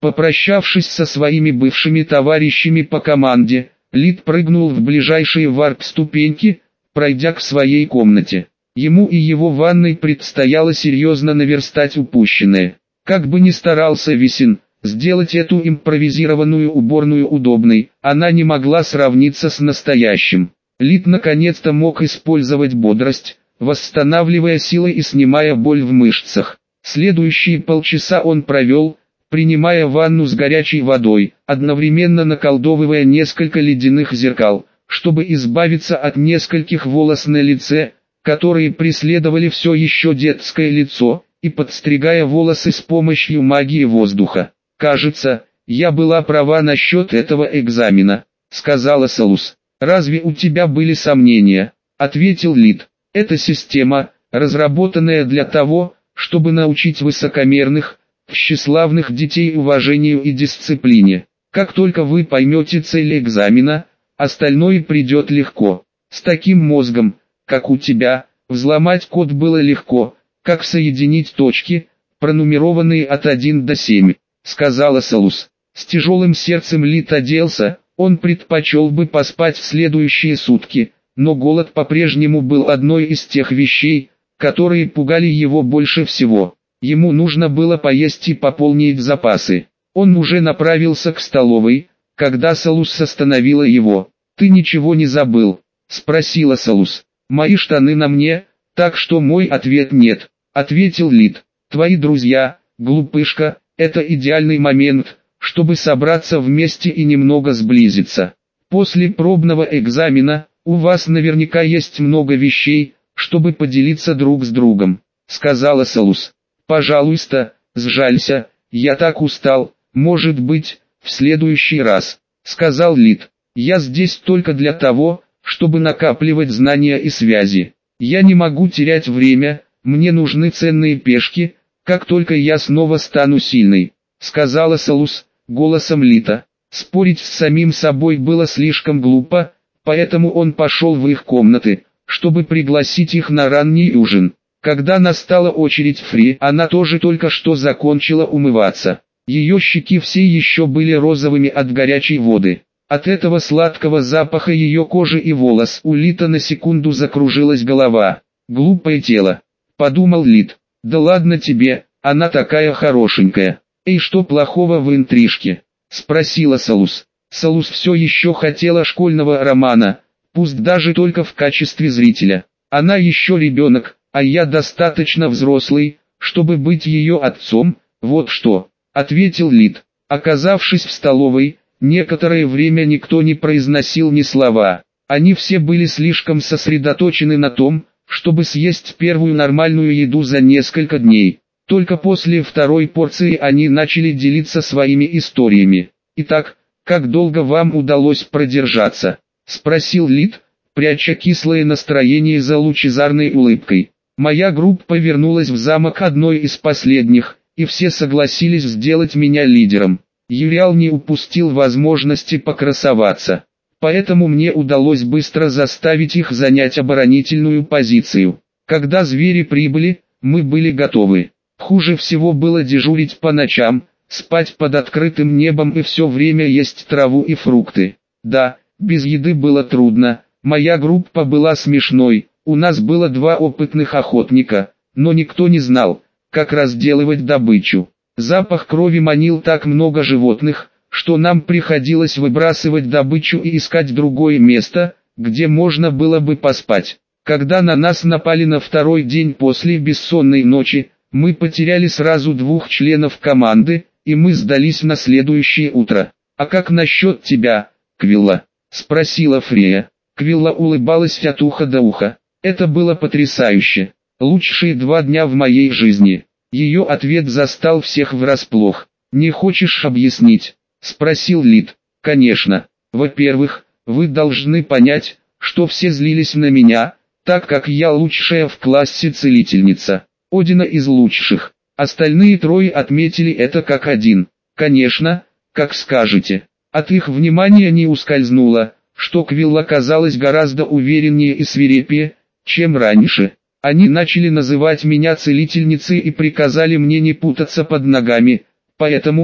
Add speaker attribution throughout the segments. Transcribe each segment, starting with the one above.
Speaker 1: Попрощавшись со своими бывшими товарищами по команде, Лид прыгнул в ближайшие варп-ступеньки, пройдя к своей комнате. Ему и его ванной предстояло серьезно наверстать упущенное. Как бы ни старался Висин сделать эту импровизированную уборную удобной, она не могла сравниться с настоящим. Лид наконец-то мог использовать бодрость, восстанавливая силы и снимая боль в мышцах. Следующие полчаса он провел, принимая ванну с горячей водой, одновременно наколдовывая несколько ледяных зеркал, чтобы избавиться от нескольких волос на лице, которые преследовали все еще детское лицо, и подстригая волосы с помощью магии воздуха. «Кажется, я была права насчет этого экзамена», — сказала Салус. «Разве у тебя были сомнения?» — ответил Лид. «Это система, разработанная для того, чтобы научить высокомерных, тщеславных детей уважению и дисциплине. Как только вы поймете цель экзамена, остальное придет легко. С таким мозгом, как у тебя, взломать код было легко, как соединить точки, пронумерованные от 1 до 7, сказала Салус. С тяжелым сердцем Лид оделся, он предпочел бы поспать в следующие сутки, но голод по-прежнему был одной из тех вещей, которые пугали его больше всего. Ему нужно было поесть и пополнить запасы. Он уже направился к столовой, когда Салус остановила его. «Ты ничего не забыл?» — спросила Салус. «Мои штаны на мне, так что мой ответ нет», — ответил Лид. «Твои друзья, глупышка, это идеальный момент, чтобы собраться вместе и немного сблизиться. После пробного экзамена, у вас наверняка есть много вещей, чтобы поделиться друг с другом», — сказала Салус. «Пожалуйста, сжалься, я так устал, может быть, в следующий раз», — сказал Лид. «Я здесь только для того, чтобы накапливать знания и связи. Я не могу терять время, мне нужны ценные пешки, как только я снова стану сильной», — сказала Салус, голосом Лита. Спорить с самим собой было слишком глупо, поэтому он пошел в их комнаты, чтобы пригласить их на ранний ужин. Когда настала очередь Фри, она тоже только что закончила умываться. Ее щеки все еще были розовыми от горячей воды. От этого сладкого запаха ее кожи и волос у Лита на секунду закружилась голова. «Глупое тело», — подумал Лит. «Да ладно тебе, она такая хорошенькая». «Эй, что плохого в интрижке?» — спросила Салус. Салус все еще хотела школьного романа, пусть даже только в качестве зрителя. Она еще ребенок, а я достаточно взрослый, чтобы быть ее отцом, вот что, ответил Лид. Оказавшись в столовой, некоторое время никто не произносил ни слова. Они все были слишком сосредоточены на том, чтобы съесть первую нормальную еду за несколько дней. Только после второй порции они начали делиться своими историями. «Итак, как долго вам удалось продержаться?» — спросил Лид, пряча кислое настроение за лучезарной улыбкой. «Моя группа вернулась в замок одной из последних, и все согласились сделать меня лидером. Юриал не упустил возможности покрасоваться. Поэтому мне удалось быстро заставить их занять оборонительную позицию. Когда звери прибыли, мы были готовы. Хуже всего было дежурить по ночам, спать под открытым небом и все время есть траву и фрукты. Да, без еды было трудно, моя группа была смешной, у нас было 2 опытных охотника, но никто не знал, как разделывать добычу. Запах крови манил так много животных, что нам приходилось выбрасывать добычу и искать другое место, где можно было бы поспать. Когда на нас напали на второй день после бессонной ночи, мы потеряли сразу 2 членов команды, и мы сдались на следующее утро. «А как насчет тебя, Квилла?» — спросила Фрея. Квилла улыбалась от уха до уха. «Это было потрясающе. Лучшие 2 дня в моей жизни». Ее ответ застал всех врасплох. «Не хочешь объяснить?» — спросил Лид. «Конечно. Во-первых, вы должны понять, что все злились на меня, так как я лучшая в классе целительница. Одина из лучших. Остальные 3 отметили это как один. Конечно, как скажете». От их внимания не ускользнуло, что Квилла казалась гораздо увереннее и свирепее, чем раньше. Они начали называть меня целительницей и приказали мне не путаться под ногами, поэтому,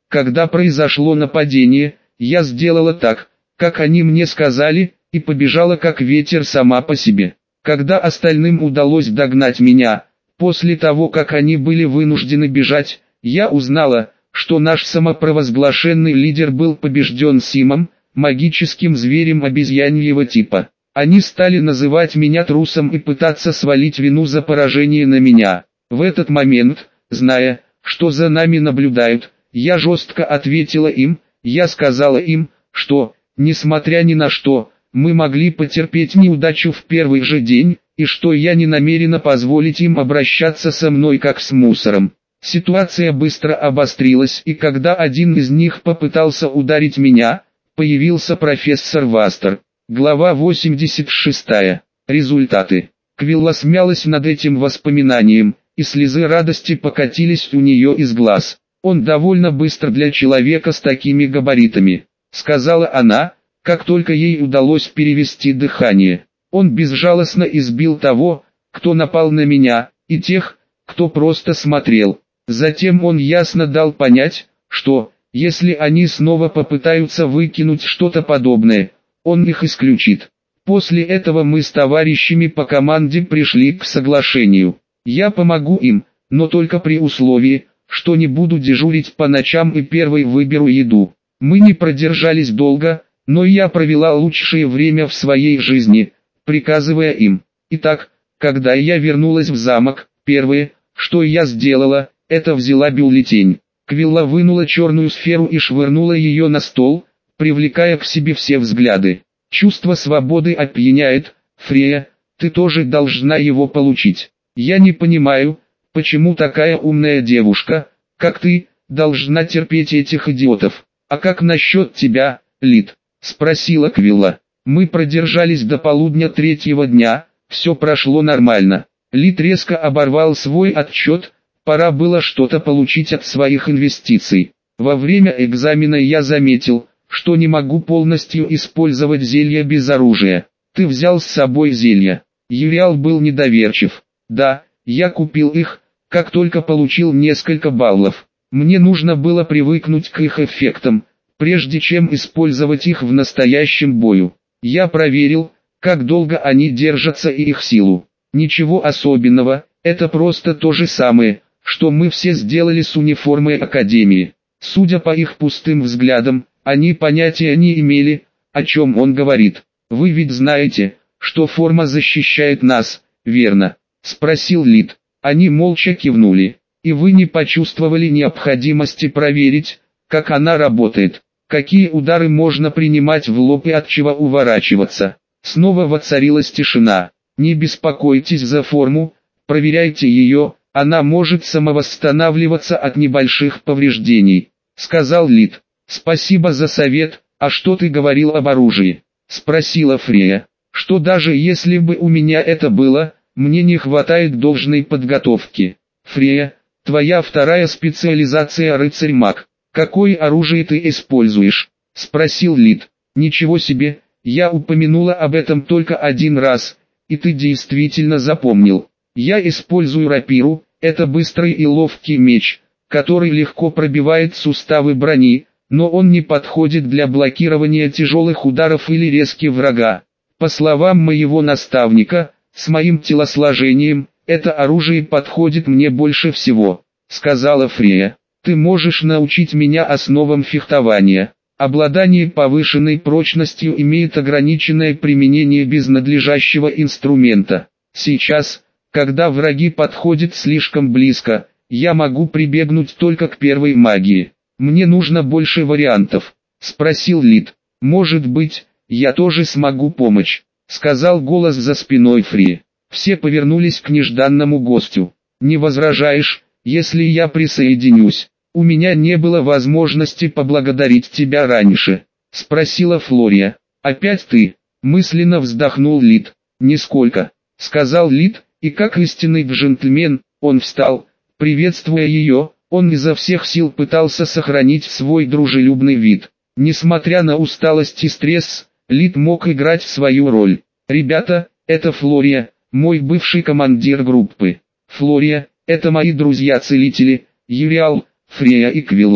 Speaker 1: Когда произошло нападение, я сделала так, как они мне сказали, и побежала как ветер сама по себе. Когда остальным удалось догнать меня, после того как они были вынуждены бежать, я узнала, что наш самопровозглашенный лидер был побежден Симом, магическим зверем обезьяньего типа. Они стали называть меня трусом и пытаться свалить вину за поражение на меня. В этот момент, зная, что за нами наблюдают, я жестко ответила им, я сказала им, что, несмотря ни на что, мы могли потерпеть неудачу в первый же день, и что я не намерена позволить им обращаться со мной как с мусором. Ситуация быстро обострилась, и когда один из них попытался ударить меня, появился профессор Вастер. Глава 86. Результаты. Квилла смялась над этим воспоминанием, и слезы радости покатились у нее из глаз. «Он довольно быстро для человека с такими габаритами», — сказала она, как только ей удалось перевести дыхание. «Он безжалостно избил того, кто напал на меня, и тех, кто просто смотрел. Затем он ясно дал понять, что, если они снова попытаются выкинуть что-то подобное, он их исключит. После этого мы с товарищами по команде пришли к соглашению. Я помогу им, но только при условии, что не буду дежурить по ночам и первой выберу еду. Мы не продержались долго, но я провела лучшее время в своей жизни, приказывая им. Итак, когда я вернулась в замок, первое, что я сделала, это взяла бюллетень. Квилла вынула черную сферу и швырнула ее на стол, привлекая к себе все взгляды. Чувство свободы опьяняет, Фрея, ты тоже должна его получить. Я не понимаю, почему такая умная девушка, как ты, должна терпеть этих идиотов. А как насчет тебя, Лид? Спросила Квилла. Мы продержались до полудня третьего дня, все прошло нормально. Лид резко оборвал свой отчет, пора было что-то получить от своих инвестиций. Во время экзамена я заметил, что не могу полностью использовать зелья без оружия. Ты взял с собой зелья. Юриал был недоверчив. Да, я купил их, как только получил несколько баллов. Мне нужно было привыкнуть к их эффектам, прежде чем использовать их в настоящем бою. Я проверил, как долго они держатся и их силу. Ничего особенного, это просто то же самое, что мы все сделали с униформой Академии. Судя по их пустым взглядам, они понятия не имели, о чем он говорит. Вы ведь знаете, что форма защищает нас, верно? Спросил Лид. Они молча кивнули. И вы не почувствовали необходимости проверить, как она работает, какие удары можно принимать в лоб и от чего уворачиваться. Снова воцарилась тишина. Не беспокойтесь за форму, проверяйте ее, она может самовосстанавливаться от небольших повреждений, сказал Лид. Спасибо за совет, а что ты говорил об оружии? Спросила Фрея. Что даже если бы у меня это было, мне не хватает должной подготовки. Фрея, твоя вторая специализация рыцарь-маг. Какое оружие ты используешь? Спросил Лид. Ничего себе, я упомянула об этом только один раз, и ты действительно запомнил. Я использую рапиру, это быстрый и ловкий меч, который легко пробивает суставы брони, но он не подходит для блокирования тяжелых ударов или резки врага. По словам моего наставника, с моим телосложением, это оружие подходит мне больше всего, сказала Фрея. Ты можешь научить меня основам фехтования. Обладание повышенной прочностью имеет ограниченное применение без надлежащего инструмента. Сейчас, когда враги подходят слишком близко, я могу прибегнуть только к первой магии. Мне нужно больше вариантов, спросил Лид. Может быть, я тоже смогу помочь, сказал голос за спиной Фри. Все повернулись к нежданному гостю. Не возражаешь, если я присоединюсь? У меня не было возможности поблагодарить тебя раньше, спросила Флория. Опять ты? Мысленно вздохнул Лид. Нисколько, сказал Лид, и как истинный джентльмен, он встал, приветствуя ее. Он изо всех сил пытался сохранить свой дружелюбный вид. Несмотря на усталость и стресс, Лид мог играть свою роль. «Ребята, это Флория, мой бывший командир группы. Флория, это мои друзья-целители, Юриал, Фрея и Квилла.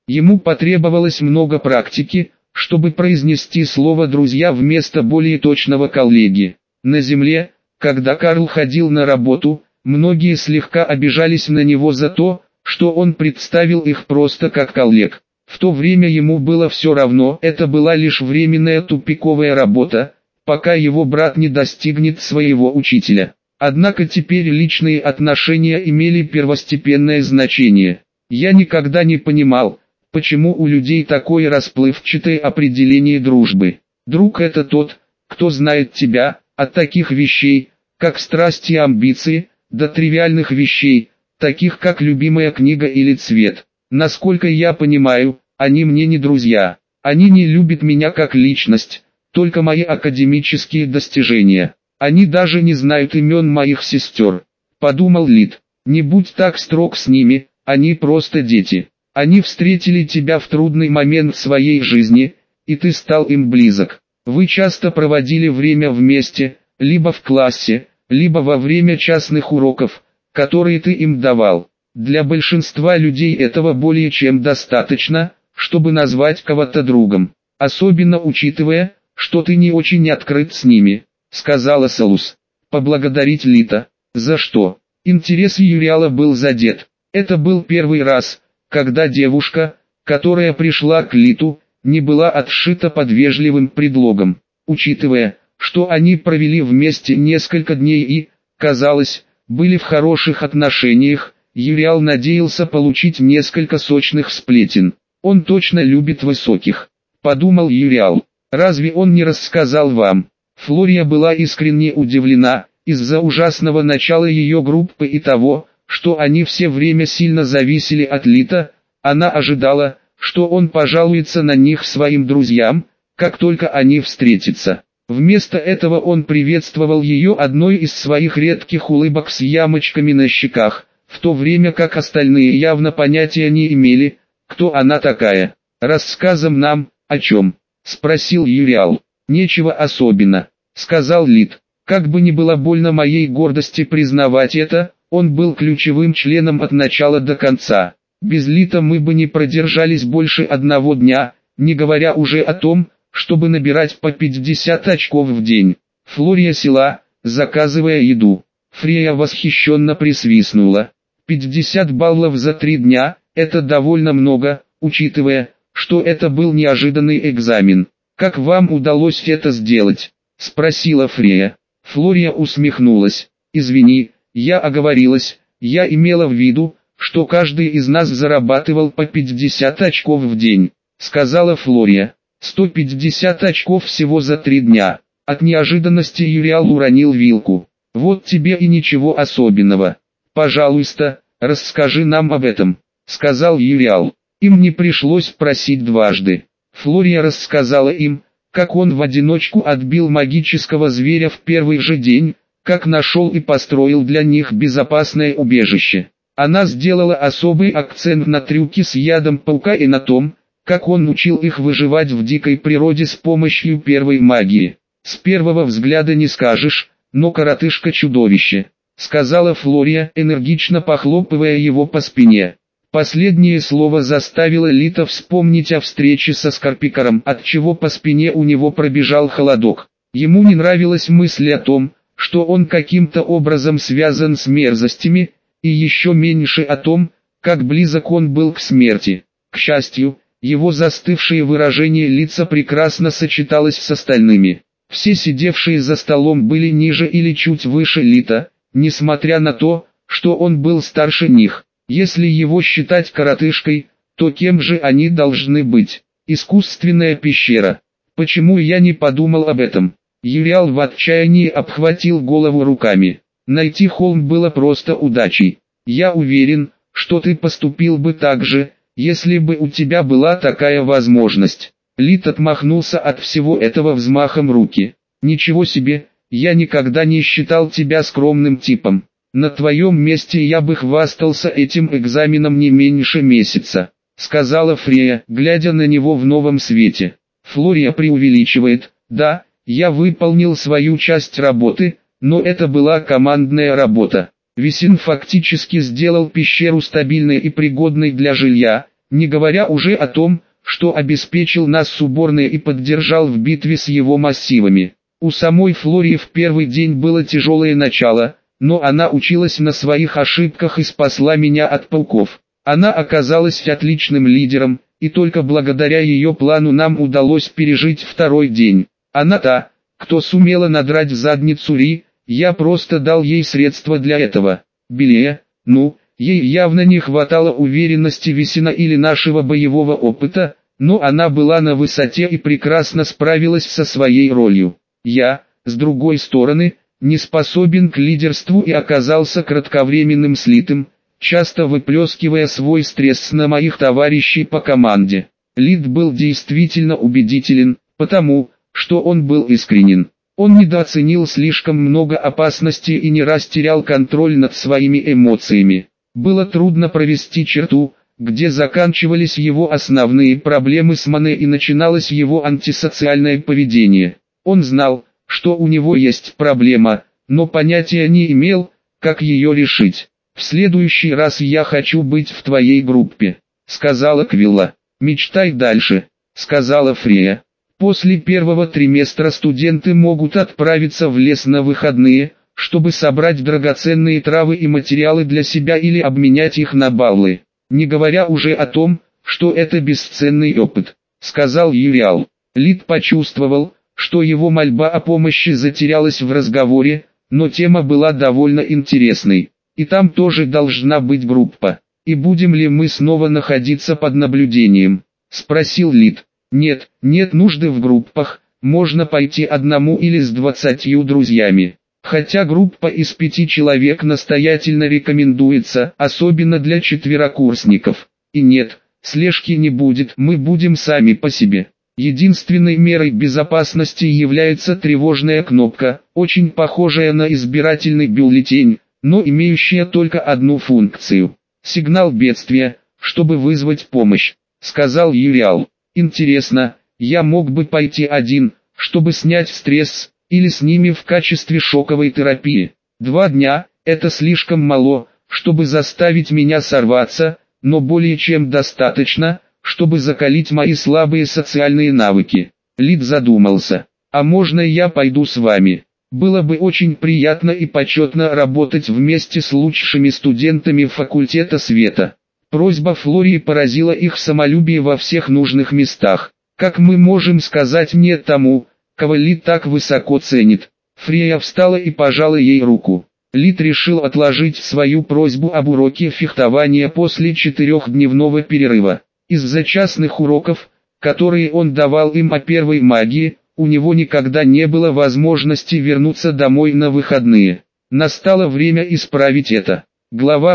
Speaker 1: Ему потребовалось много практики, чтобы произнести слово «друзья» вместо более точного «коллеги». На земле, когда Карл ходил на работу, многие слегка обижались на него за то, что он представил их просто как коллег. В то время ему было все равно, это была лишь временная тупиковая работа, пока его брат не достигнет своего учителя. Однако теперь личные отношения имели первостепенное значение. Я никогда не понимал, почему у людей такое расплывчатое определение дружбы. Друг — это тот, кто знает тебя, от таких вещей, как страсти и амбиции, до тривиальных вещей, таких как любимая книга или цвет. Насколько я понимаю, они мне не друзья. Они не любят меня как личность, только мои академические достижения. Они даже не знают имен моих сестер. Подумал Лид. Не будь так строг с ними, они просто дети. Они встретили тебя в трудный момент в своей жизни, и ты стал им близок. Вы часто проводили время вместе, либо в классе, либо во время частных уроков, которые ты им давал. Для большинства людей этого более чем достаточно, чтобы назвать кого-то другом. Особенно учитывая, что ты не очень открыт с ними, сказала Салус. Поблагодарить Лита. За что? Интерес Юриала был задет. Это был первый раз, когда девушка, которая пришла к Литу, не была отшита под вежливым предлогом. Учитывая, что они провели вместе несколько дней и, казалось, были в хороших отношениях, Юриал надеялся получить несколько сочных сплетен. Он точно любит высоких, подумал Юриал. Разве он не рассказал вам? Флория была искренне удивлена, из-за ужасного начала ее группы и того, что они все время сильно зависели от Лита, она ожидала, что он пожалуется на них своим друзьям, как только они встретятся. Вместо этого он приветствовал ее одной из своих редких улыбок с ямочками на щеках, в то время как остальные явно понятия не имели, кто она такая. «Рассказом нам, о чем?» — спросил Юриал. «Нечего особенно», — сказал Лид. Как бы ни было больно моей гордости признавать это, он был ключевым членом от начала до конца. Без Лита мы бы не продержались больше одного дня, не говоря уже о том, чтобы набирать по 50 очков в день. Флория села, заказывая еду. Фрея восхищенно присвистнула. 50 баллов за 3 дня – это довольно много, учитывая, что это был неожиданный экзамен. «Как вам удалось это сделать?» – спросила Фрея. Флория усмехнулась. «Извини, я оговорилась, я имела в виду, что каждый из нас зарабатывал по 50 очков в день», — сказала Флория. 150 очков всего за 3 дня. От неожиданности Юриал уронил вилку. «Вот тебе и ничего особенного. Пожалуйста, расскажи нам об этом», — сказал Юриал. Им не пришлось просить дважды. Флория рассказала им, как он в одиночку отбил магического зверя в первый же день, как нашел и построил для них безопасное убежище. Она сделала особый акцент на трюке с ядом паука и на том, как он учил их выживать в дикой природе с помощью первой магии. «С первого взгляда не скажешь, но коротышка чудовище», — сказала Флория, энергично похлопывая его по спине. Последнее слово заставило Лита вспомнить о встрече со Скорпикором, отчего по спине у него пробежал холодок. Ему не нравилась мысль о том, что он каким-то образом связан с мерзостями, и еще меньше о том, как близок он был к смерти. К счастью, его застывшее выражение лица прекрасно сочеталось с остальными. Все сидевшие за столом были ниже или чуть выше Лита, несмотря на то, что он был старше них. Если его считать коротышкой, то кем же они должны быть? Искусственная пещера. Почему я не подумал об этом? Юриал в отчаянии обхватил голову руками. Найти холм было просто удачей. Я уверен, что ты поступил бы так же, если бы у тебя была такая возможность. Лит отмахнулся от всего этого взмахом руки. Ничего себе, я никогда не считал тебя скромным типом. На твоем месте я бы хвастался этим экзаменом не меньше месяца, сказала Фрея, глядя на него в новом свете. Флория преувеличивает. Да, я выполнил свою часть работы, но это была командная работа. Висин фактически сделал пещеру стабильной и пригодной для жилья, не говоря уже о том, что обеспечил нас с уборной и поддержал в битве с его массивами. У самой Флории в первый день было тяжелое начало, но она училась на своих ошибках и спасла меня от пауков. Она оказалась отличным лидером, и только благодаря ее плану нам удалось пережить второй день. Она та, кто сумела надрать задницу Ри, я просто дал ей средства для этого. Белее, ей явно не хватало уверенности Весена или нашего боевого опыта, но она была на высоте и прекрасно справилась со своей ролью. Я, с другой стороны, не способен к лидерству и оказался кратковременным слитым, часто выплескивая свой стресс на моих товарищей по команде. Лид был действительно убедителен, потому что он был искренен. Он недооценил слишком много опасностей и не раз терял контроль над своими эмоциями. Было трудно провести черту, где заканчивались его основные проблемы с Мане и начиналось его антисоциальное поведение. Он знал, что у него есть проблема, но понятия не имел, как ее решить. «В следующий раз я хочу быть в твоей группе», — сказала Квилла. «Мечтай дальше», — сказала Фрея. После первого триместра студенты могут отправиться в лес на выходные, чтобы собрать драгоценные травы и материалы для себя или обменять их на баллы. Не говоря уже о том, что это бесценный опыт, сказал Юриал. Лид почувствовал, что его мольба о помощи затерялась в разговоре, но тема была довольно интересной. И там тоже должна быть группа. И будем ли мы снова находиться под наблюдением? Спросил Лид. Нет нужды в группах, можно пойти одному или с 20 друзьями. Хотя группа из 5 человек настоятельно рекомендуется, особенно для четверокурсников. И нет, слежки не будет, мы будем сами по себе. Единственной мерой безопасности является тревожная кнопка, очень похожая на избирательный бюллетень, но имеющая только одну функцию. Сигнал бедствия, чтобы вызвать помощь, сказал Юриал. Интересно, я мог бы пойти один, чтобы снять стресс, или с ними в качестве шоковой терапии. 2 дня – это слишком мало, чтобы заставить меня сорваться, но более чем достаточно, чтобы закалить мои слабые социальные навыки. Лид задумался. А можно я пойду с вами? Было бы очень приятно и почетно работать вместе с лучшими студентами факультета света. Просьба Флории поразила их самолюбие во всех нужных местах. Как мы можем сказать «нет» тому, кого Лид так высоко ценит? Фрея встала и пожала ей руку. Лид решил отложить свою просьбу об уроке фехтования после 4-дневного перерыва. Из-за частных уроков, которые он давал им о первой магии, у него никогда не было возможности вернуться домой на выходные. Настало время исправить это. Глава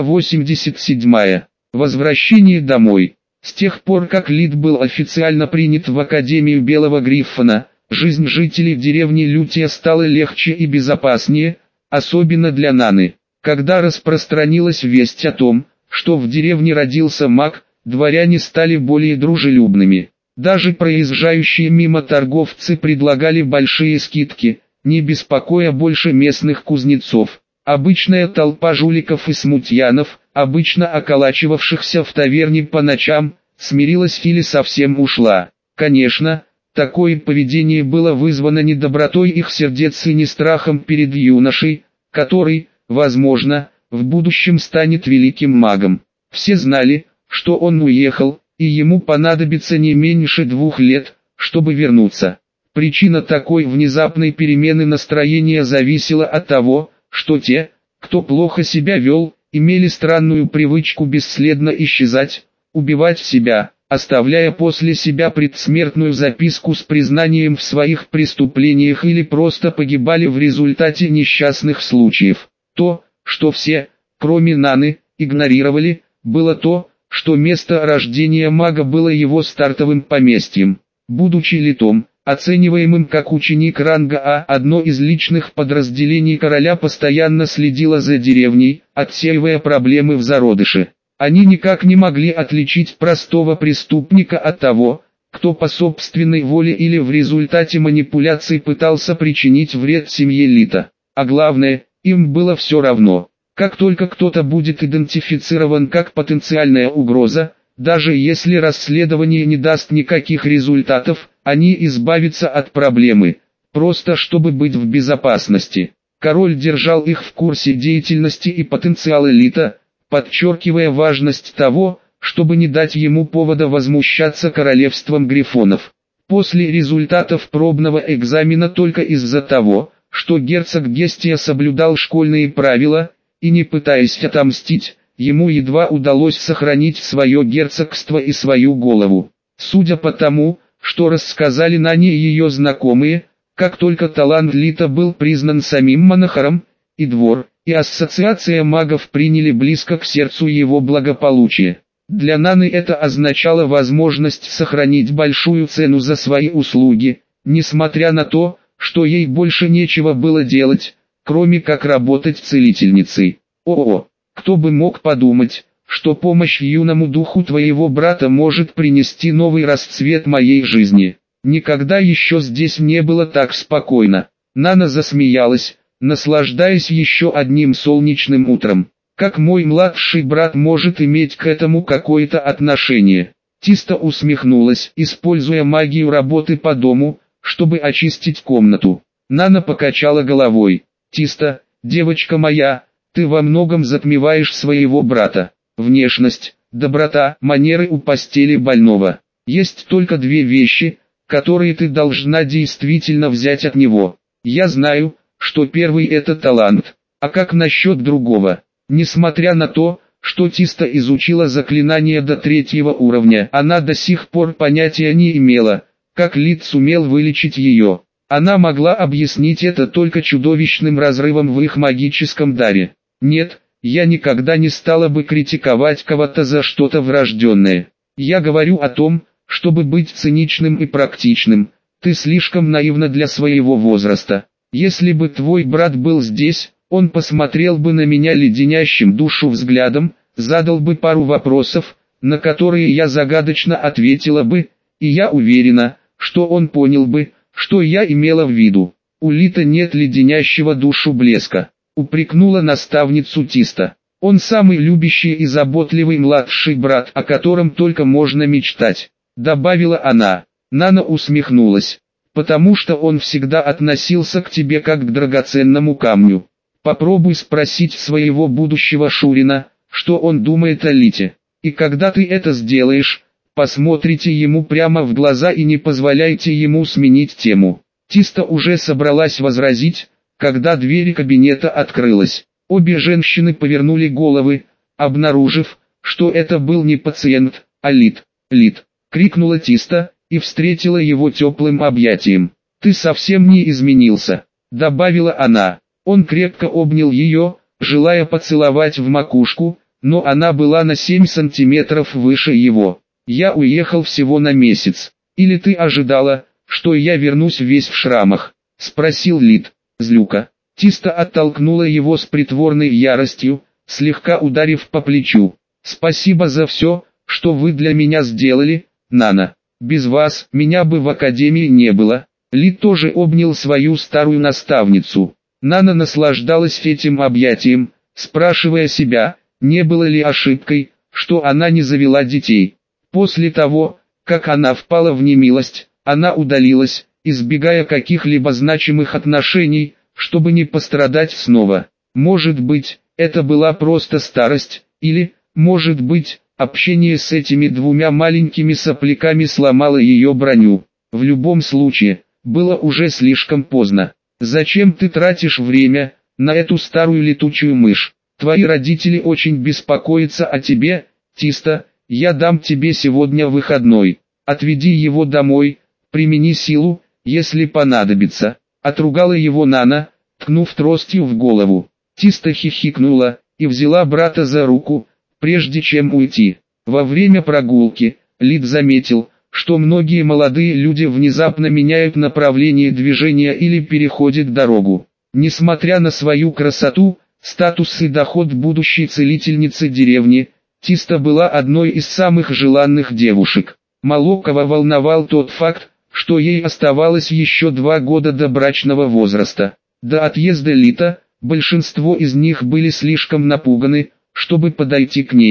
Speaker 1: 87. Возвращение домой. С тех пор, как Лид был официально принят в Академию Белого Гриффона, жизнь жителей деревни Лютия стала легче и безопаснее, особенно для Наны. Когда распространилась весть о том, что в деревне родился маг, дворяне стали более дружелюбными. Даже проезжающие мимо торговцы предлагали большие скидки, не беспокоя больше местных кузнецов. Обычная толпа жуликов и смутьянов, обычно околачивавшихся в таверне по ночам, смирилась или совсем ушла. Конечно, такое поведение было вызвано не добротой их сердец и не страхом перед юношей, который, возможно, в будущем станет великим магом. Все знали, что он уехал, и ему понадобится не меньше 2 лет, чтобы вернуться. Причина такой внезапной перемены настроения зависела от того, что те, кто плохо себя вел, имели странную привычку бесследно исчезать, убивать себя, оставляя после себя предсмертную записку с признанием в своих преступлениях или просто погибали в результате несчастных случаев. То, что все, кроме Наны, игнорировали, было то, что место рождения мага было его стартовым поместьем. Будучи литом, оцениваемым как ученик ранга А, одно из личных подразделений короля постоянно следило за деревней, отсеивая проблемы в зародыше. Они никак не могли отличить простого преступника от того, кто по собственной воле или в результате манипуляций пытался причинить вред семье Лита. А главное, им было все равно. Как только кто-то будет идентифицирован как потенциальная угроза, даже если расследование не даст никаких результатов, они избавятся от проблемы, просто чтобы быть в безопасности. Король держал их в курсе деятельности и потенциала Лита, подчеркивая важность того, чтобы не дать ему повода возмущаться королевством грифонов. После результатов пробного экзамена только из-за того, что герцог Гестия соблюдал школьные правила, и не пытаясь отомстить, ему едва удалось сохранить свое герцогство и свою голову. Судя по тому, что рассказали Нане и ее знакомые, как только талант Лита был признан самим Монахаром, и двор, и ассоциация магов приняли близко к сердцу его благополучие. Для Наны это означало возможность сохранить большую цену за свои услуги, несмотря на то, что ей больше нечего было делать, кроме как работать целительницей. О, кто бы мог подумать, что помощь юному духу твоего брата может принести новый расцвет моей жизни. Никогда еще здесь не было так спокойно. Нана засмеялась, наслаждаясь еще одним солнечным утром. Как мой младший брат может иметь к этому какое-то отношение? Тиста усмехнулась, используя магию работы по дому, чтобы очистить комнату. Нана покачала головой. Тиста, девочка моя, ты во многом затмеваешь своего брата. Внешность, доброта, манеры у постели больного. Есть только две вещи, которые ты должна действительно взять от него. Я знаю, что первый это талант, а как насчет другого? Несмотря на то, что Тиста изучила заклинание до 3-го уровня, она до сих пор понятия не имела, как Лит сумел вылечить ее. Она могла объяснить это только чудовищным разрывом в их магическом даре. Нет, я никогда не стала бы критиковать кого-то за что-то врожденное. Я говорю о том, чтобы быть циничным и практичным. Ты слишком наивна для своего возраста. Если бы твой брат был здесь, он посмотрел бы на меня леденящим душу взглядом, задал бы пару вопросов, на которые я загадочно ответила бы, и я уверена, что он понял бы, что я имела в виду. У Лита нет леденящего душу блеска, упрекнула наставницу Тиста. Он самый любящий и заботливый младший брат, о котором только можно мечтать, добавила она. Нана усмехнулась, потому что он всегда относился к тебе как к драгоценному камню. Попробуй спросить своего будущего Шурина, что он думает о Лите. И когда ты это сделаешь, посмотрите ему прямо в глаза и не позволяйте ему сменить тему. Тиста уже собралась возразить, когда дверь кабинета открылась. Обе женщины повернули головы, обнаружив, что это был не пациент, а Лит. «Лит!» — крикнула Тиста, и встретила его теплым объятием. «Ты совсем не изменился», — добавила она. Он крепко обнял ее, желая поцеловать в макушку, но она была на 7 сантиметров выше его. «Я уехал всего на месяц. Или ты ожидала, что я вернусь весь в шрамах?» — спросил Лит, злюка. Тиста оттолкнула его с притворной яростью, слегка ударив по плечу. «Спасибо за все, что вы для меня сделали, Нана. Без вас меня бы в академии не было». Лит тоже обнял свою старую наставницу. Нана наслаждалась этим объятием, спрашивая себя, не было ли ошибкой, что она не завела детей. После того, как она впала в немилость, она удалилась, избегая каких-либо значимых отношений, чтобы не пострадать снова. Может быть, это была просто старость, или, может быть, общение с этими двумя маленькими сопляками сломало ее броню. В любом случае, было уже слишком поздно. «Зачем ты тратишь время на эту старую летучую мышь? Твои родители очень беспокоятся о тебе, Тиста, я дам тебе сегодня выходной. Отведи его домой, примени силу, если понадобится». Отругала его Нана, ткнув тростью в голову. Тиста хихикнула и взяла брата за руку, прежде чем уйти. Во время прогулки, Лит заметил, что многие молодые люди внезапно меняют направление движения или переходят дорогу. Несмотря на свою красоту, статус и доход будущей целительницы деревни, Тиста была одной из самых желанных девушек. Молокова волновал тот факт, что ей оставалось еще 2 года до брачного возраста. До отъезда Лита, большинство из них были слишком напуганы, чтобы подойти к ней.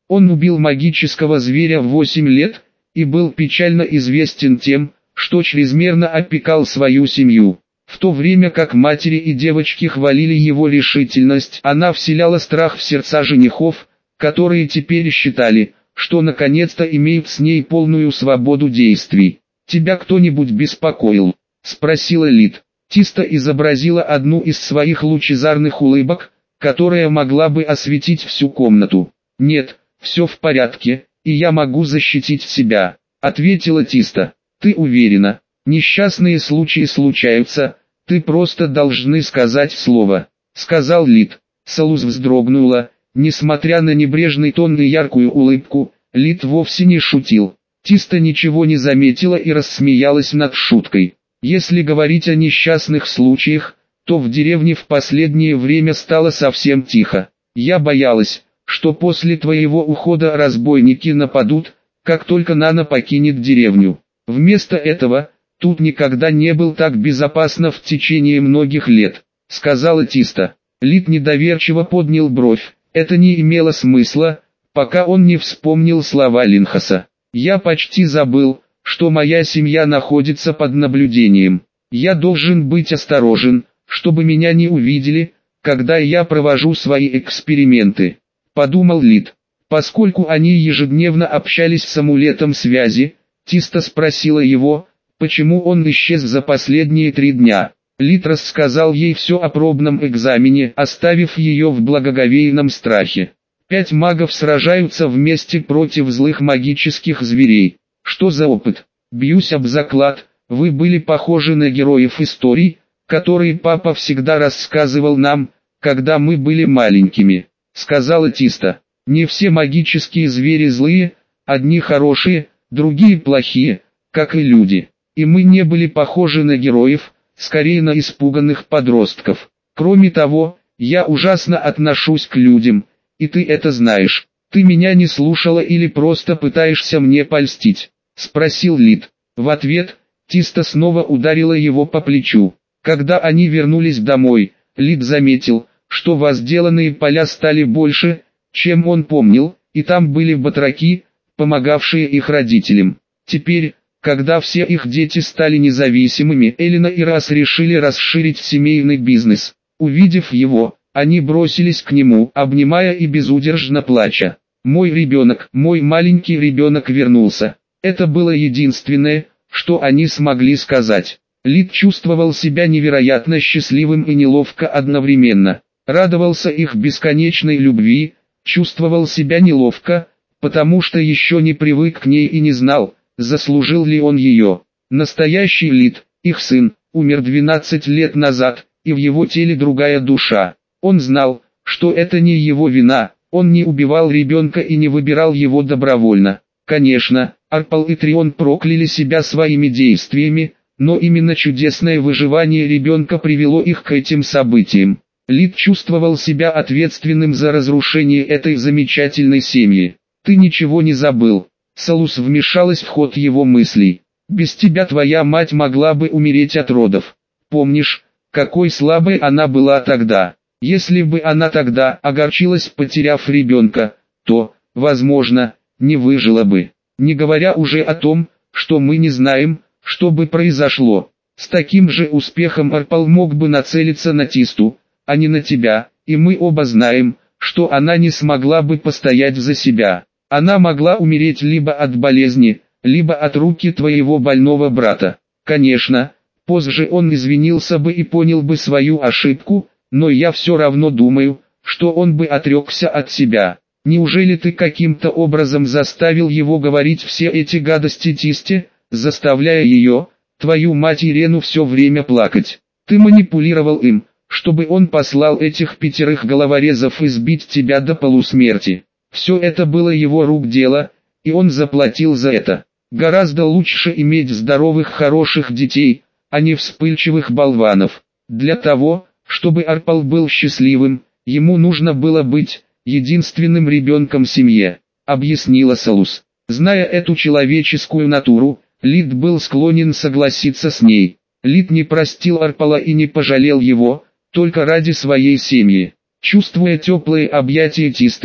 Speaker 1: Он убил магического зверя в 8 лет, и был печально известен тем, что чрезмерно опекал свою семью. В то время как матери и девочки хвалили его решительность, она вселяла страх в сердца женихов, которые теперь считали, что наконец-то имеют с ней полную свободу действий. «Тебя кто-нибудь беспокоил?» – спросила Лид. Тиста изобразила одну из своих лучезарных улыбок, которая могла бы осветить всю комнату. «Нет, все в порядке, и я могу защитить себя», – ответила Тиста. «Ты уверена? Несчастные случаи случаются, ты просто должны сказать слово», — сказал Лид. Салус вздрогнула, несмотря на небрежный тон и яркую улыбку, Лид вовсе не шутил. Тиста ничего не заметила и рассмеялась над шуткой. Если говорить о несчастных случаях, то в деревне в последнее время стало совсем тихо. Я боялась, что после твоего ухода разбойники нападут, как только Нана покинет деревню. Вместо этого, тут никогда не был так безопасно в течение многих лет, сказала Тиста. Лид недоверчиво поднял бровь. Это не имело смысла, пока он не вспомнил слова Линхаса. Я почти забыл, что моя семья находится под наблюдением. Я должен быть осторожен, чтобы меня не увидели, когда я провожу свои эксперименты, подумал Лид. Поскольку они ежедневно общались с амулетом связи, Тиста спросила его, почему он исчез за последние 3 дня. Лид рассказал ей все о пробном экзамене, оставив ее в благоговейном страхе. 5 магов сражаются вместе против злых магических зверей. Что за опыт? Бьюсь об заклад, вы были похожи на героев историй, которые папа всегда рассказывал нам, когда мы были маленькими, сказала Тиста. Не все магические звери злые, одни хорошие, другие плохие, как и люди. И мы не были похожи на героев, скорее на испуганных подростков. Кроме того, я ужасно отношусь к людям, и ты это знаешь. Ты меня не слушала или просто пытаешься мне польстить? Спросил Лид. В ответ, Тиста снова ударила его по плечу. Когда они вернулись домой, Лид заметил, что возделанные поля стали больше, чем он помнил, и там были батраки, помогавшие их родителям. Теперь, когда все их дети стали независимыми, Элина и Рас решили расширить семейный бизнес. Увидев его, они бросились к нему, обнимая и безудержно плача. «Мой ребенок, мой маленький ребенок вернулся». Это было единственное, что они смогли сказать. Лид чувствовал себя невероятно счастливым и неловко одновременно. Радовался их бесконечной любви, чувствовал себя неловко, потому что еще не привык к ней и не знал, заслужил ли он ее. Настоящий Лид, их сын, умер 12 лет назад, и в его теле другая душа. Он знал, что это не его вина, он не убивал ребенка и не выбирал его добровольно. Конечно, Арпал и Трион прокляли себя своими действиями, но именно чудесное выживание ребенка привело их к этим событиям. Лид чувствовал себя ответственным за разрушение этой замечательной семьи. «Ты ничего не забыл». Салус вмешалась в ход его мыслей. «Без тебя твоя мать могла бы умереть от родов. Помнишь, какой слабой она была тогда? Если бы она тогда огорчилась, потеряв ребенка, то, возможно, не выжила бы. Не говоря уже о том, что мы не знаем, что бы произошло. С таким же успехом Арпал мог бы нацелиться на Тисту, а не на тебя, и мы оба знаем, что она не смогла бы постоять за себя. Она могла умереть либо от болезни, либо от руки твоего больного брата. Конечно, позже он извинился бы и понял бы свою ошибку, но я все равно думаю, что он бы отрекся от себя. Неужели ты каким-то образом заставил его говорить все эти гадости Тисте, заставляя ее, твою мать Ирену, все время плакать? Ты манипулировал им, чтобы он послал этих 5 головорезов избить тебя до полусмерти. Все это было его рук дело, и он заплатил за это. Гораздо лучше иметь здоровых хороших детей, а не вспыльчивых болванов. Для того, чтобы Арпал был счастливым, ему нужно было быть единственным ребенком в семье, объяснила Салус. Зная эту человеческую натуру, Лид был склонен согласиться с ней. Лид не простил Арпала и не пожалел его, только ради своей семьи. Чувствуя теплые объятия Тисты,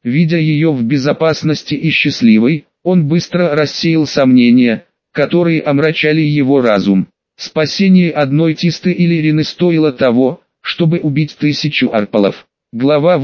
Speaker 1: Видя ее в безопасности и счастливой, он быстро рассеял сомнения, которые омрачали его разум. Спасение одной Тисты или Рины стоило того, чтобы убить 1000 арпалов. Глава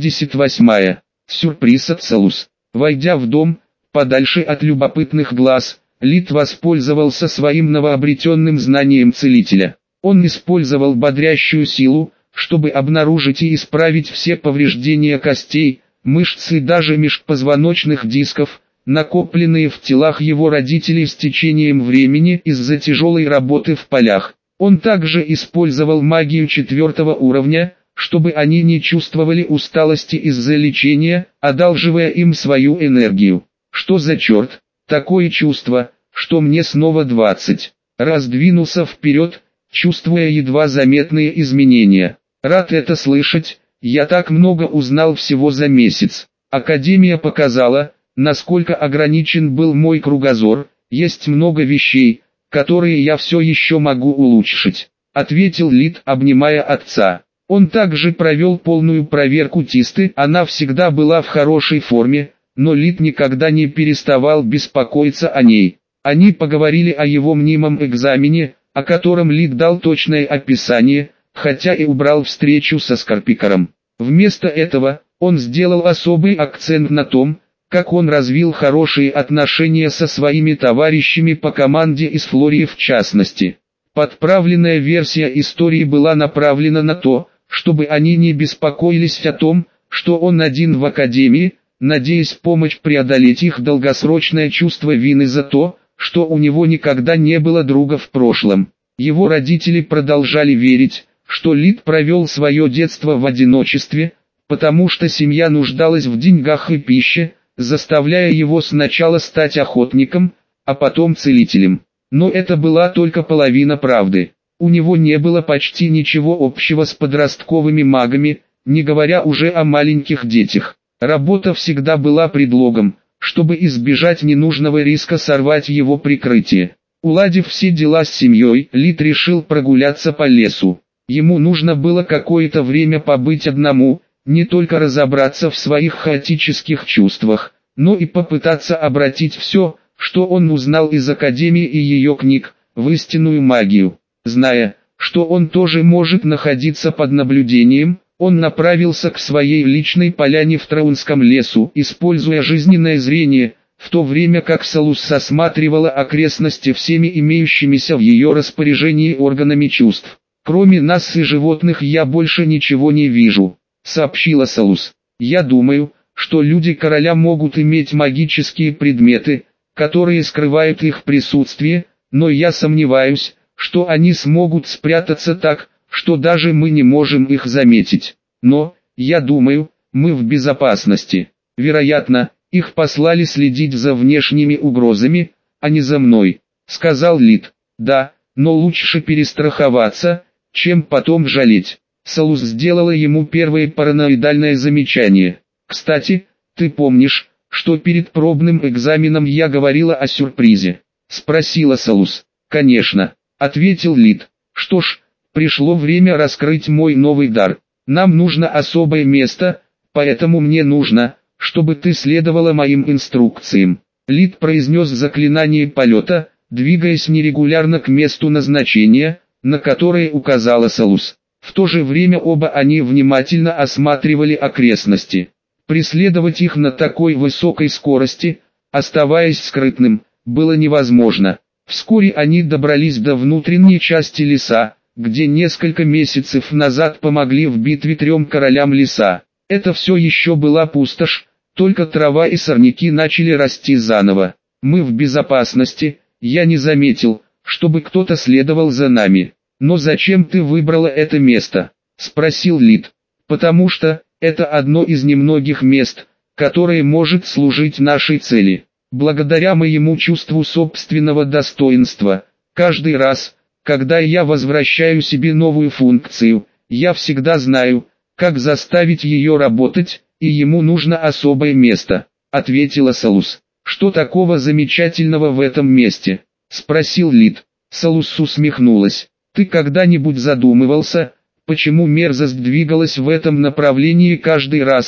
Speaker 1: 88. Сюрприз от Салус. Войдя в дом, подальше от любопытных глаз, Лид воспользовался своим новообретенным знанием целителя. Он использовал бодрящую силу, чтобы обнаружить и исправить все повреждения костей, мышц и даже межпозвоночных дисков, накопленные в телах его родителей с течением времени из-за тяжелой работы в полях. Он также использовал магию 4-го уровня, чтобы они не чувствовали усталости из-за лечения, одалживая им свою энергию. Что за черт? Такое чувство, что мне снова 20. Раздвинулся вперед, чувствуя едва заметные изменения. Рад это слышать, я так много узнал всего за месяц. Академия показала, насколько ограничен был мой кругозор, есть много вещей, которые я все еще могу улучшить, ответил Лид, обнимая отца. Он также провел полную проверку Тисты, она всегда была в хорошей форме, но Лид никогда не переставал беспокоиться о ней. Они поговорили о его мнимом экзамене, о котором Лид дал точное описание, хотя и убрал встречу со Скорпикором. Вместо этого, он сделал особый акцент на том, как он развил хорошие отношения со своими товарищами по команде из Флории в частности. Подправленная версия истории была направлена на то, чтобы они не беспокоились о том, что он один в Академии, надеясь помочь преодолеть их долгосрочное чувство вины за то, что у него никогда не было друга в прошлом. Его родители продолжали верить, что Лид провел свое детство в одиночестве, потому что семья нуждалась в деньгах и пище, заставляя его сначала стать охотником, а потом целителем. Но это была только половина правды. У него не было почти ничего общего с подростковыми магами, не говоря уже о маленьких детях. Работа всегда была предлогом, чтобы избежать ненужного риска сорвать его прикрытие. Уладив все дела с семьей, Лид решил прогуляться по лесу. Ему нужно было какое-то время побыть одному, не только разобраться в своих хаотических чувствах, но и попытаться обратить все, что он узнал из Академии и ее книг, в истинную магию. Зная, что он тоже может находиться под наблюдением, он направился к своей личной поляне в Траунском лесу, используя жизненное зрение, в то время как Салус осматривала окрестности всеми имеющимися в ее распоряжении органами чувств. «Кроме нас и животных я больше ничего не вижу», — сообщила Салус. «Я думаю, что люди короля могут иметь магические предметы, которые скрывают их присутствие, но я сомневаюсь, что они смогут спрятаться так, что даже мы не можем их заметить. Но, я думаю, мы в безопасности. Вероятно, их послали следить за внешними угрозами, а не за мной», — сказал Лид. «Да, но лучше перестраховаться, чем потом жалеть». Салус сделала ему первое параноидальное замечание. «Кстати, ты помнишь, что перед пробным экзаменом я говорила о сюрпризе?» — спросила Салус. «Конечно», — ответил Лид. «Что ж, пришло время раскрыть мой новый дар. Нам нужно особое место, поэтому мне нужно, чтобы ты следовала моим инструкциям». Лид произнес заклинание полета, двигаясь нерегулярно к месту назначения, на которое указала Салус. В то же время оба они внимательно осматривали окрестности. Преследовать их на такой высокой скорости, оставаясь скрытным, было невозможно. Вскоре они добрались до внутренней части леса, где несколько месяцев назад помогли в битве 3 королям леса. Это все еще была пустошь, только трава и сорняки начали расти заново. «Мы в безопасности, я не заметил, чтобы кто-то следовал за нами. Но зачем ты выбрала это место?» — спросил Лид. «Потому что это одно из немногих мест, которое может служить нашей цели. Благодаря моему чувству собственного достоинства, каждый раз, когда я возвращаю себе новую функцию, я всегда знаю, как заставить ее работать, и ему нужно особое место», — ответила Салус. «Что такого замечательного в этом месте?» — спросил Лид. Салус усмехнулась. «Ты когда-нибудь задумывался, почему мерзость двигалась в этом направлении каждый раз,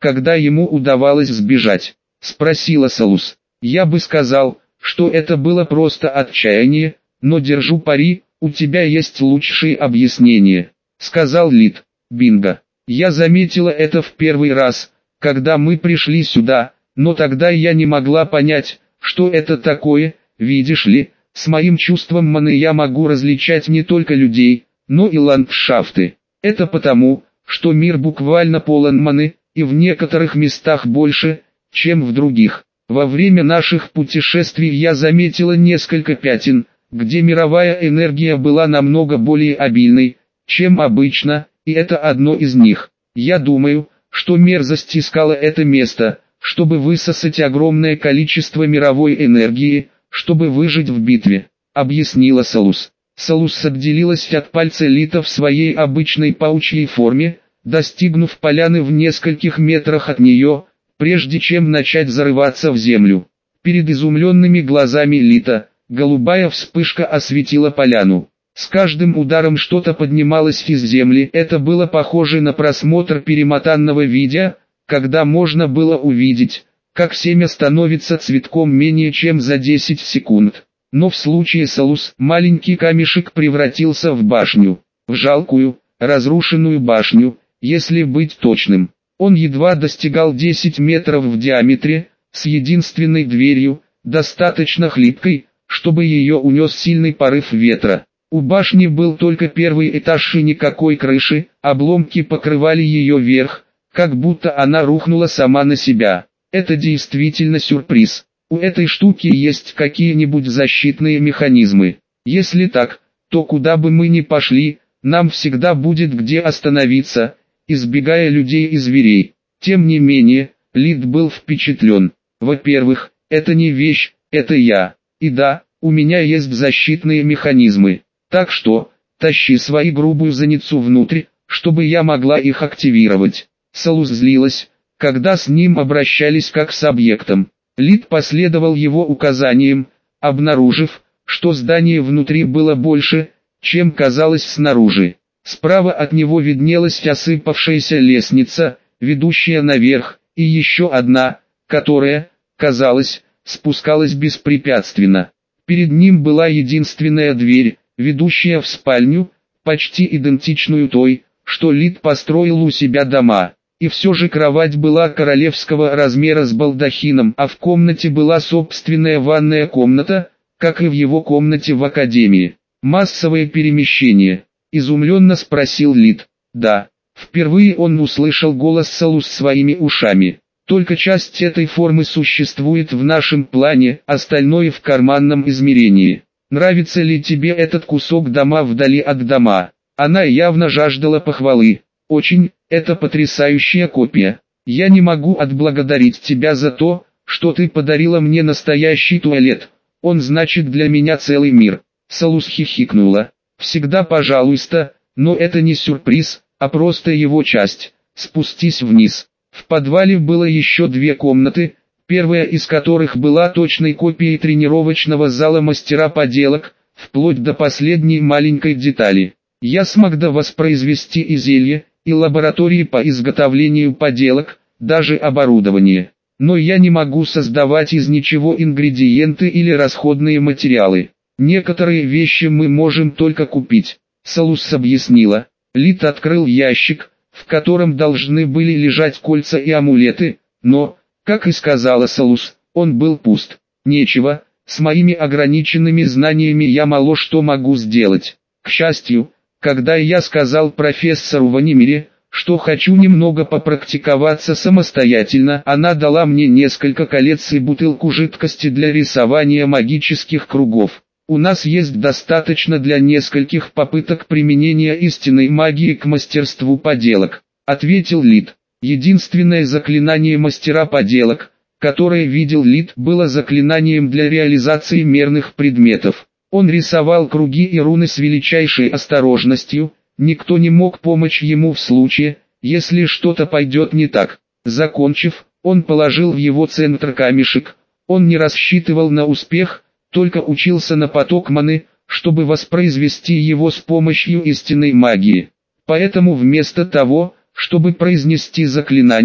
Speaker 1: когда ему удавалось сбежать? Спросила Салус. Я бы сказал, что это было просто отчаяние, но держу пари, у тебя есть лучшие объяснения, сказал Лид. Бинго. Я заметила это в первый раз, когда мы пришли сюда, но тогда я не могла понять, что это такое. Видишь ли, с моим чувством маны я могу различать не только людей, но и ландшафты. Это потому, что мир буквально полон маны, и в некоторых местах больше, чем в других. Во время наших путешествий я заметила несколько пятен, где мировая энергия была намного более обильной, чем обычно, и это одно из них. Я думаю, что мерзость искала это место, чтобы высосать огромное количество мировой энергии, чтобы выжить в битве, объяснила Салус. Салус отделилась от пальца Лита в своей обычной паучьей форме, достигнув поляны в нескольких метрах от нее, прежде чем начать зарываться в землю. Перед изумленными глазами Лита, голубая вспышка осветила поляну. С каждым ударом что-то поднималось из земли. Это было похоже на просмотр перемотанного видео, когда можно было увидеть, как семя становится цветком менее чем за 10 секунд. Но в случае Салус маленький камешек превратился в башню, в жалкую, разрушенную башню, если быть точным. Он едва достигал 10 метров в диаметре, с единственной дверью, достаточно хлипкой, чтобы ее унес сильный порыв ветра. У башни был только первый этаж и никакой крыши, обломки покрывали ее верх, как будто она рухнула сама на себя. Это действительно сюрприз. У этой штуки есть какие-нибудь защитные механизмы. Если так, то куда бы мы ни пошли, нам всегда будет где остановиться, избегая людей и зверей. Тем не менее, Лид был впечатлен. Во-первых, это не вещь, это я. И да, у меня есть защитные механизмы. Так что, тащи свою грубую задницу внутрь, чтобы я могла их активировать. Салус злилась, когда с ним обращались как с объектом. Лид последовал его указаниям, обнаружив, что здание внутри было больше, чем казалось снаружи. Справа от него виднелась осыпавшаяся лестница, ведущая наверх, и еще одна, которая, казалось, спускалась беспрепятственно. Перед ним была единственная дверь, ведущая в спальню, почти идентичную той, что Лид построил у себя дома. И все же кровать была королевского размера с балдахином, а в комнате была собственная ванная комната, как и в его комнате в академии. Массовое перемещение? Изумленно спросил Лид. Да. Впервые он услышал голос Салус своими ушами. Только часть этой формы существует в нашем плане, остальное в карманном измерении. Нравится ли тебе этот кусок дома вдали от дома? Она явно жаждала похвалы. Очень, это потрясающая копия. Я не могу отблагодарить тебя за то, что ты подарила мне настоящий туалет. Он значит для меня целый мир. Салус хихикнула. Всегда пожалуйста, но это не сюрприз, а просто его часть. Спустись вниз. В подвале было еще две комнаты, первая из которых была точной копией тренировочного зала мастера поделок, вплоть до последней маленькой детали. Я смог воспроизвести и зелье, и лаборатории по изготовлению поделок, даже оборудование. Но я не могу создавать из ничего ингредиенты или расходные материалы. Некоторые вещи мы можем только купить. Салус объяснила. Лид открыл ящик, в котором должны были лежать кольца и амулеты, но, как и сказала Салус, он был пуст. Нечего, с моими ограниченными знаниями я мало что могу сделать. К счастью, когда я сказал профессору Ванимире, что хочу немного попрактиковаться самостоятельно, она дала мне несколько колец и бутылку жидкости для рисования магических кругов. У нас есть достаточно для нескольких попыток применения истинной магии к мастерству поделок, ответил Лид. Единственное заклинание мастера поделок, которое видел Лид, было заклинанием для реализации мерных предметов. Он рисовал круги и руны с величайшей осторожностью, никто не мог помочь ему в случае, если что-то пойдет не так. Закончив, он положил в его центр камешек. Он не рассчитывал на успех, только учился на поток маны, чтобы воспроизвести его с помощью истинной магии. Поэтому вместо того, чтобы произнести заклинание,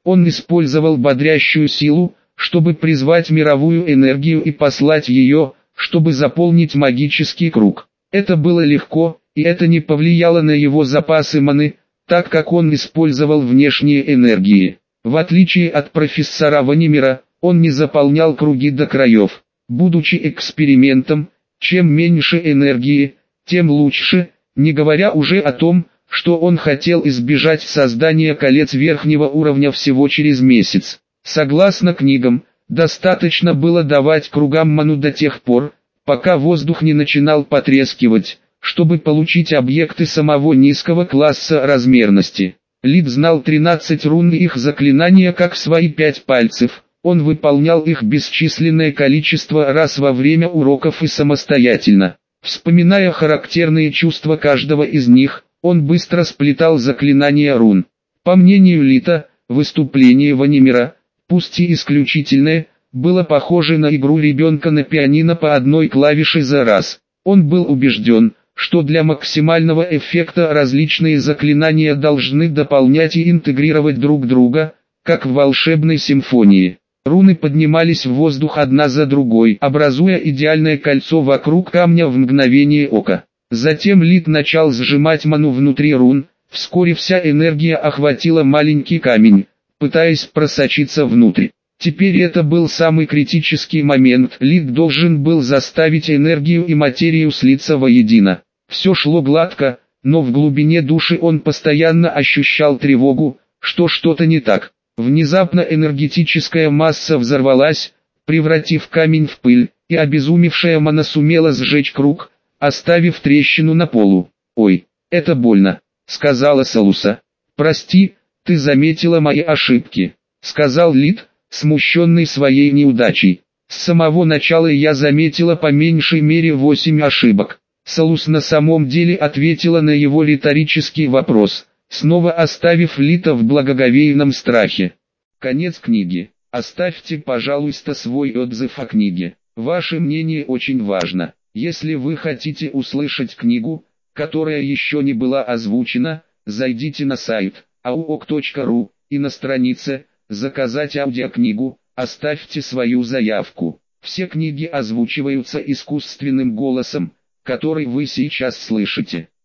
Speaker 1: Он использовал бодрящую силу, чтобы призвать мировую энергию и послать ее, чтобы заполнить магический круг. Это было легко, и это не повлияло на его запасы маны, так как он использовал внешние энергии. В отличие от профессора Ванимира, он не заполнял круги до краев. Будучи экспериментом, чем меньше энергии, тем лучше, не говоря уже о том, что он хотел избежать создания колец верхнего уровня всего через месяц. Согласно книгам, достаточно было давать кругам ману до тех пор, пока воздух не начинал потрескивать, чтобы получить объекты самого низкого класса размерности. Лид знал 13 рун и их заклинания как свои 5 пальцев. Он выполнял их бесчисленное количество раз во время уроков и самостоятельно. Вспоминая характерные чувства каждого из них, он быстро сплетал заклинания рун. По мнению Лита, выступление Ванимира, пусть и исключительное, было похоже на игру ребенка на пианино по одной клавише за раз. Он был убежден, что для максимального эффекта различные заклинания должны дополнять и интегрировать друг друга, как в волшебной симфонии. Руны поднимались в воздух одна за другой, образуя идеальное кольцо вокруг камня в мгновение ока. Затем Лид начал сжимать ману внутри рун, вскоре вся энергия охватила маленький камень, пытаясь просочиться внутрь. Теперь это был самый критический момент. Лид должен был заставить энергию и материю слиться воедино. Все шло гладко, но в глубине души он постоянно ощущал тревогу, что что-то не так. Внезапно энергетическая масса взорвалась, превратив камень в пыль, и обезумевшая мана сумела сжечь круг, оставив трещину на полу. «Ой, это больно», — сказала Салуса. «Прости, ты заметила мои ошибки», — сказал Лид, смущенный своей неудачей. «С самого начала я заметила по меньшей мере 8 ошибок». Салус на самом деле ответила на его риторический вопрос, снова оставив Лита в благоговейном страхе. Конец книги. Оставьте, пожалуйста, свой отзыв о книге. Ваше мнение очень важно. Если вы хотите услышать книгу, которая еще не была озвучена, зайдите на сайт auok.ru и на странице «Заказать аудиокнигу», оставьте свою заявку. Все книги озвучиваются искусственным голосом, который вы сейчас слышите.